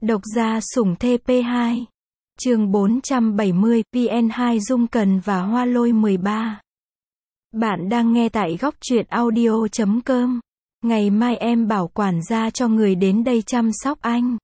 Độc gia sủng TP2. Chương 470, VN2 Dung Cần và Hoa Lôi 13. Bạn đang nghe tại góc truyện audio.com. Ngày mai em bảo quản gia cho người đến đây chăm sóc anh.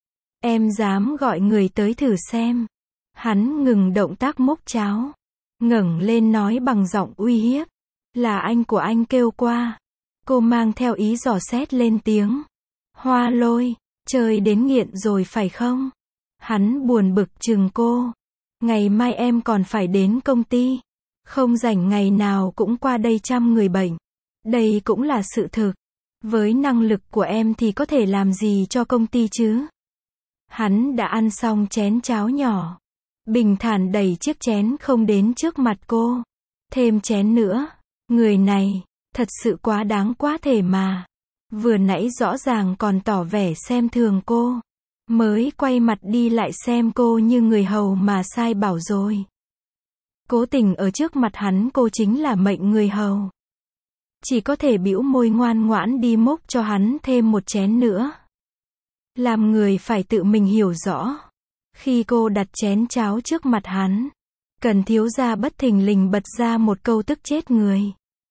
Em dám gọi người tới thử xem. Hắn ngừng động tác múc cháo, ngẩng lên nói bằng giọng uy hiếp. Là anh của anh kêu qua. Cô mang theo ý dò xét lên tiếng. Hoa Lôi, chơi đến nghiện rồi phải không? Hắn buồn bực chừng cô. Ngày mai em còn phải đến công ty. Không rảnh ngày nào cũng qua đây chăm người bệnh. Đây cũng là sự thực. Với năng lực của em thì có thể làm gì cho công ty chứ? Hắn đã ăn xong chén cháo nhỏ. Bình thản đẩy chiếc chén không đến trước mặt cô. Thêm chén nữa. Người này, thật sự quá đáng quá thể mà. Vừa nãy rõ ràng còn tỏ vẻ xem thường cô. Mới quay mặt đi lại xem cô như người hầu mà sai bảo rồi. Cố tình ở trước mặt hắn cô chính là mệnh người hầu. Chỉ có thể bĩu môi ngoan ngoãn đi múc cho hắn thêm một chén nữa. Làm người phải tự mình hiểu rõ. Khi cô đặt chén cháo trước mặt hắn, Cần thiếu gia bất thình lình bật ra một câu tức chết người.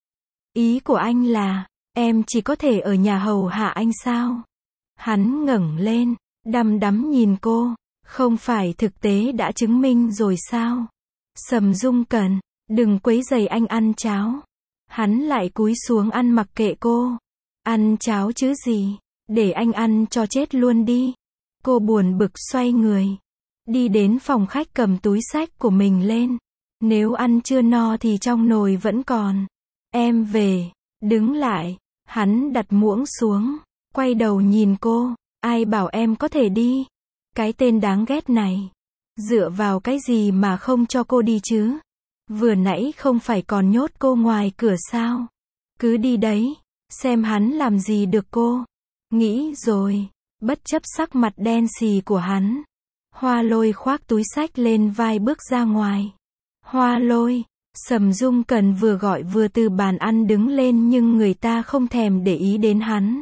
Ý của anh là, em chỉ có thể ở nhà hầu hạ anh sao? Hắn ngẩng lên, đăm đắm nhìn cô, không phải thực tế đã chứng minh rồi sao? Sầm Dung Cần, đừng quấy rầy anh ăn cháo. Hắn lại cúi xuống ăn mặc kệ cô. Ăn cháo chứ gì, để anh ăn cho chết luôn đi. Cô buồn bực xoay người, đi đến phòng khách cầm túi xách của mình lên. Nếu ăn chưa no thì trong nồi vẫn còn. Em về, đứng lại. Hắn đặt muỗng xuống, quay đầu nhìn cô. Ai bảo em có thể đi? Cái tên đáng ghét này. Dựa vào cái gì mà không cho cô đi chứ? Vừa nãy không phải còn nhốt cô ngoài cửa sao? Cứ đi đấy, xem hắn làm gì được cô. Nghĩ rồi, bất chấp sắc mặt đen xì của hắn. Hoa Lôi khoác túi xách lên vai bước ra ngoài. Hoa Lôi, Sầm Dung Cần vừa gọi vừa từ bàn ăn đứng lên nhưng người ta không thèm để ý đến hắn.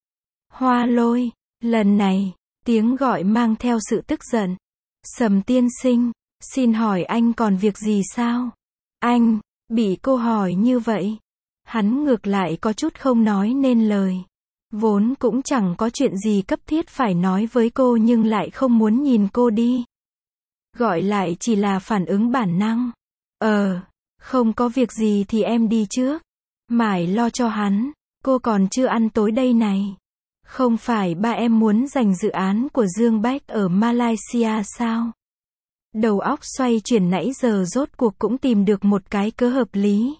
Hoa Lôi, lần này, tiếng gọi mang theo sự tức giận. Sầm tiên sinh, xin hỏi anh còn việc gì sao? Anh, bị cô hỏi như vậy. Hắn ngược lại có chút không nói nên lời. Vốn cũng chẳng có chuyện gì cấp thiết phải nói với cô nhưng lại không muốn nhìn cô đi. Gọi lại chỉ là phản ứng bản năng. Không có việc gì thì em đi trước. Mải lo cho hắn, cô còn chưa ăn tối đây này. Không phải ba em muốn giành dự án của Dương Bách ở Malaysia sao? Đầu óc xoay chuyển nãy giờ rốt cuộc cũng tìm được một cái cớ hợp lý.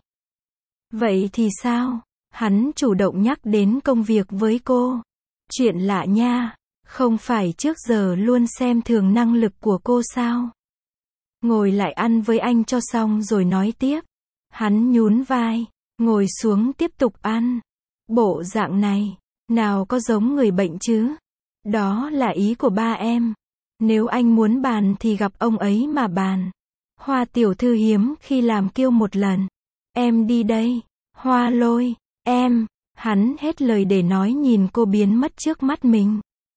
Vậy thì sao? Hắn chủ động nhắc đến công việc với cô. Chuyện lạ nha, không phải trước giờ luôn xem thường năng lực của cô sao? Ngồi lại ăn với anh cho xong rồi nói tiếp. Hắn nhún vai, ngồi xuống tiếp tục ăn. Bộ dạng này, nào có giống người bệnh chứ? Đó là ý của ba em. Nếu anh muốn bàn thì gặp ông ấy mà bàn. Hoa tiểu thư hiếm khi làm kiêu một lần. Em đi đây. Hoa Lôi, em. Hắn hết lời để nói nhìn cô biến mất trước mắt mình.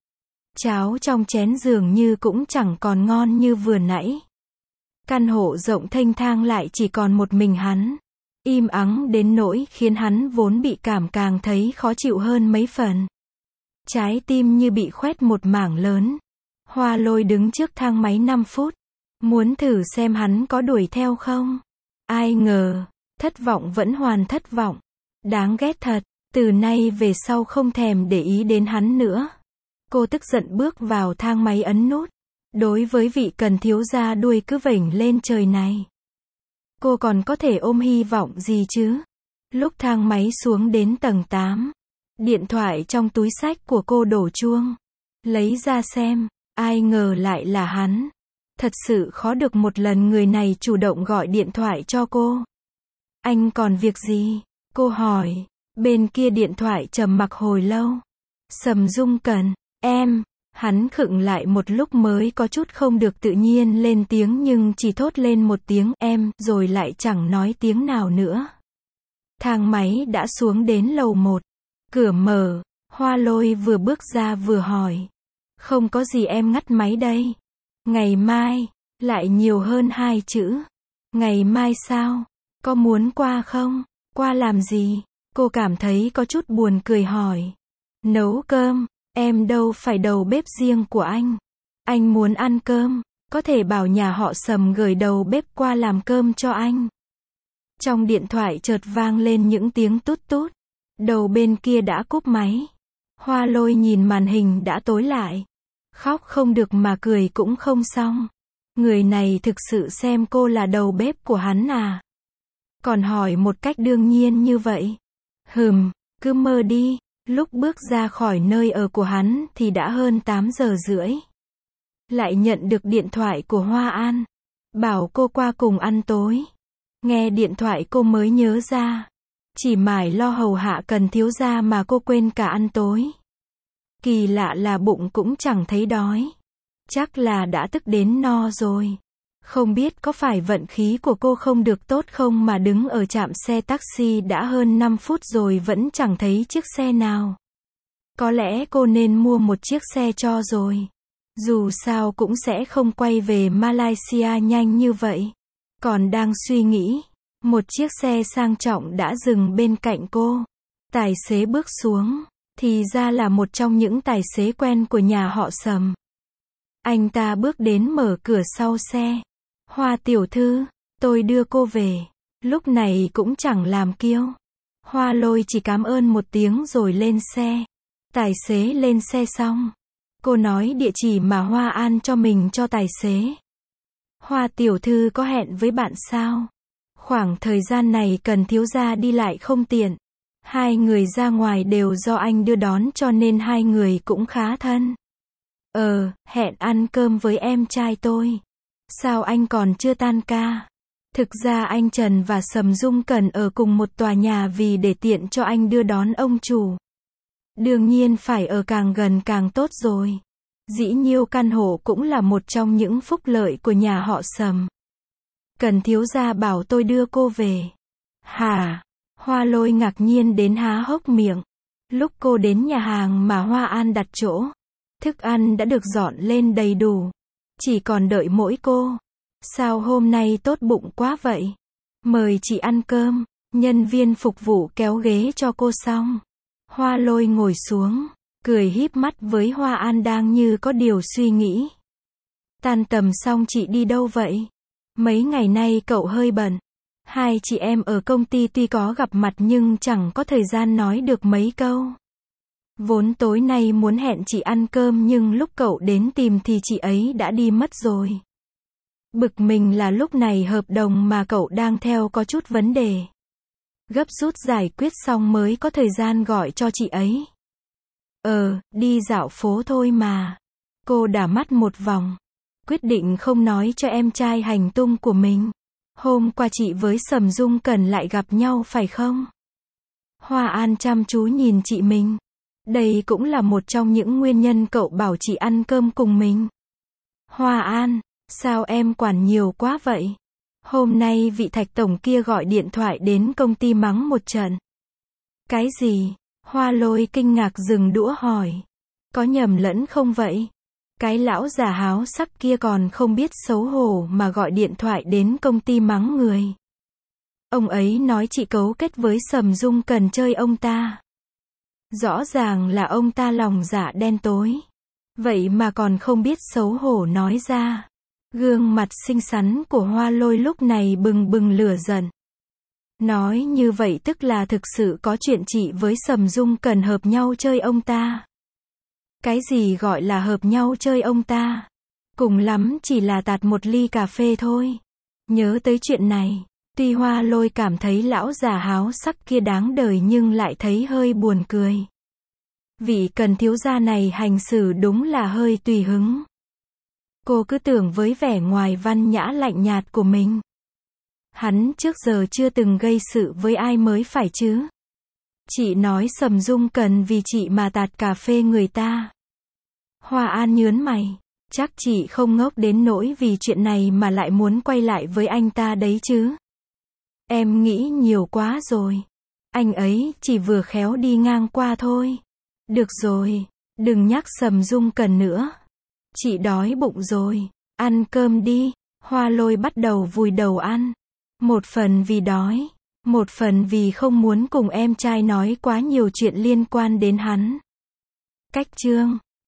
Cháo trong chén dường như cũng chẳng còn ngon như vừa nãy. Căn hộ rộng thênh thang lại chỉ còn một mình hắn. Im ắng đến nỗi khiến hắn vốn bị cảm càng thấy khó chịu hơn mấy phần. Trái tim như bị khoét một mảng lớn. Hoa Lôi đứng trước thang máy 5 phút. Muốn thử xem hắn có đuổi theo không? Ai ngờ, thất vọng vẫn hoàn thất vọng. Đáng ghét thật, từ nay về sau không thèm để ý đến hắn nữa. Cô tức giận bước vào thang máy ấn nút. Đối với vị Cần thiếu gia đuôi cứ vểnh lên trời này, cô còn có thể ôm hy vọng gì chứ? Lúc thang máy xuống đến tầng 8, điện thoại trong túi xách của cô đổ chuông. Lấy ra xem, ai ngờ lại là hắn. Thật sự khó được một lần người này chủ động gọi điện thoại cho cô. Anh còn việc gì? Cô hỏi. Bên kia điện thoại trầm mặc hồi lâu. Sầm Dung Cần, em. Hắn khựng lại một lúc mới có chút không được tự nhiên lên tiếng nhưng chỉ thốt lên một tiếng em rồi lại chẳng nói tiếng nào nữa. Thang máy đã xuống đến lầu 1. Cửa mở, Hoa Lôi vừa bước ra vừa hỏi. Không có gì em ngắt máy đây. Ngày mai, lại nhiều hơn 2 chữ. Ngày mai sao? Có muốn qua không? Qua làm gì? Cô cảm thấy có chút buồn cười hỏi. Nấu cơm, em đâu phải đầu bếp riêng của anh. Anh muốn ăn cơm, có thể bảo nhà họ Sầm gửi đầu bếp qua làm cơm cho anh. Trong điện thoại chợt vang lên những tiếng tút tút. Đầu bên kia đã cúp máy. Hoa Lôi nhìn màn hình đã tối lại. Khóc không được mà cười cũng không xong. Người này thực sự xem cô là đầu bếp của hắn à? Còn hỏi một cách đương nhiên như vậy. Cứ mơ đi. Lúc bước ra khỏi nơi ở của hắn thì đã hơn 8 giờ rưỡi. Lại nhận được điện thoại của Hoa An. Bảo cô qua cùng ăn tối. Nghe điện thoại cô mới nhớ ra. Chỉ mải lo hầu hạ Cần thiếu gia mà cô quên cả ăn tối. Kỳ lạ là bụng cũng chẳng thấy đói. Chắc là đã tức đến no rồi. Không biết có phải vận khí của cô không được tốt không mà đứng ở trạm xe taxi đã hơn 5 phút rồi vẫn chẳng thấy chiếc xe nào. Có lẽ cô nên mua một chiếc xe cho rồi. Dù sao cũng sẽ không quay về Malaysia nhanh như vậy. Còn đang suy nghĩ, một chiếc xe sang trọng đã dừng bên cạnh cô. Tài xế bước xuống, thì ra là một trong những tài xế quen của nhà họ Sầm. Anh ta bước đến mở cửa sau xe. Hoa tiểu thư, tôi đưa cô về. Lúc này cũng chẳng làm kiêu. Hoa Lôi chỉ cảm ơn một tiếng rồi lên xe. Tài xế lên xe xong. Cô nói địa chỉ mà Hoa An cho mình cho tài xế. Hoa tiểu thư có hẹn với bạn sao? Khoảng thời gian này Cần thiếu gia đi lại không tiện. 2 người ra ngoài đều do anh đưa đón cho nên 2 người cũng khá thân. Hẹn ăn cơm với em trai tôi. Sao anh còn chưa tan ca? Thực ra anh Trần và Sầm Dung Cần ở cùng một tòa nhà vì để tiện cho anh đưa đón ông chủ. Đương nhiên phải ở càng gần càng tốt rồi. Dĩ nhiêu căn hộ cũng là một trong những phúc lợi của nhà họ Sầm. Cần thiếu gia bảo tôi đưa cô về. Hả? Hoa Lôi ngạc nhiên đến há hốc miệng. Lúc cô đến nhà hàng mà Hoa An đặt chỗ, thức ăn đã được dọn lên đầy đủ. Chỉ còn đợi mỗi cô. Sao hôm nay tốt bụng quá vậy? Mời chị ăn cơm. Nhân viên phục vụ kéo ghế cho cô xong. Hoa Lôi ngồi xuống, cười híp mắt với Hoa An đang như có điều suy nghĩ. Tan tầm xong chị đi đâu vậy? Mấy ngày nay cậu hơi bận. 2 chị em ở công ty tuy có gặp mặt nhưng chẳng có thời gian nói được mấy câu. Vốn tối nay muốn hẹn chị ăn cơm nhưng lúc cậu đến tìm thì chị ấy đã đi mất rồi. Bực mình là lúc này hợp đồng mà cậu đang theo có chút vấn đề. Gấp rút giải quyết xong mới có thời gian gọi cho chị ấy. Đi dạo phố thôi mà. Cô đảo mắt một vòng. Quyết định không nói cho em trai hành tung của mình. Hôm qua chị với Sầm Dung Cần lại gặp nhau phải không? Hoa An chăm chú nhìn chị mình. Đây cũng là một trong những nguyên nhân cậu bảo chị ăn cơm cùng mình. Hoa An, sao em quản nhiều quá vậy? Hôm nay vị Thạch tổng kia gọi điện thoại đến công ty mắng một trận. Cái gì? Hoa Lôi kinh ngạc dừng đũa hỏi. Có nhầm lẫn không vậy? Cái lão già háo sắc kia còn không biết xấu hổ mà gọi điện thoại đến công ty mắng người. Ông ấy nói chị cấu kết với Sầm Dung Cần chơi ông ta. Rõ ràng là ông ta lòng dạ đen tối. Vậy mà còn không biết xấu hổ nói ra. Gương mặt xinh xắn của Hoa Lôi lúc này bừng bừng lửa giận. Nói như vậy tức là thực sự có chuyện chị với Sầm Dung Cần hợp nhau chơi ông ta. Cái gì gọi là hợp nhau chơi ông ta? Cùng lắm chỉ là tạt một ly cà phê thôi. Nhớ tới chuyện này, tuy Hoa Lôi cảm thấy lão già háo sắc kia đáng đời nhưng lại thấy hơi buồn cười. Vị Cần thiếu gia này hành xử đúng là hơi tùy hứng. Cô cứ tưởng với vẻ ngoài văn nhã lạnh nhạt của mình. Hắn trước giờ chưa từng gây sự với ai mới phải chứ. Chị nói Sầm Dung Cần vì chị mà tạt cà phê người ta. Hoa An nhớn mày. Chắc chị không ngốc đến nỗi vì chuyện này mà lại muốn quay lại với anh ta đấy chứ. Em nghĩ nhiều quá rồi. Anh ấy chỉ vừa khéo đi ngang qua thôi. Được rồi, Đừng nhắc Sầm Dung Cần nữa. Chị đói bụng rồi. Ăn cơm đi. Hoa Lôi bắt đầu vùi đầu ăn. Một phần vì đói. Một phần vì không muốn cùng em trai nói quá nhiều chuyện liên quan đến hắn. Cách chương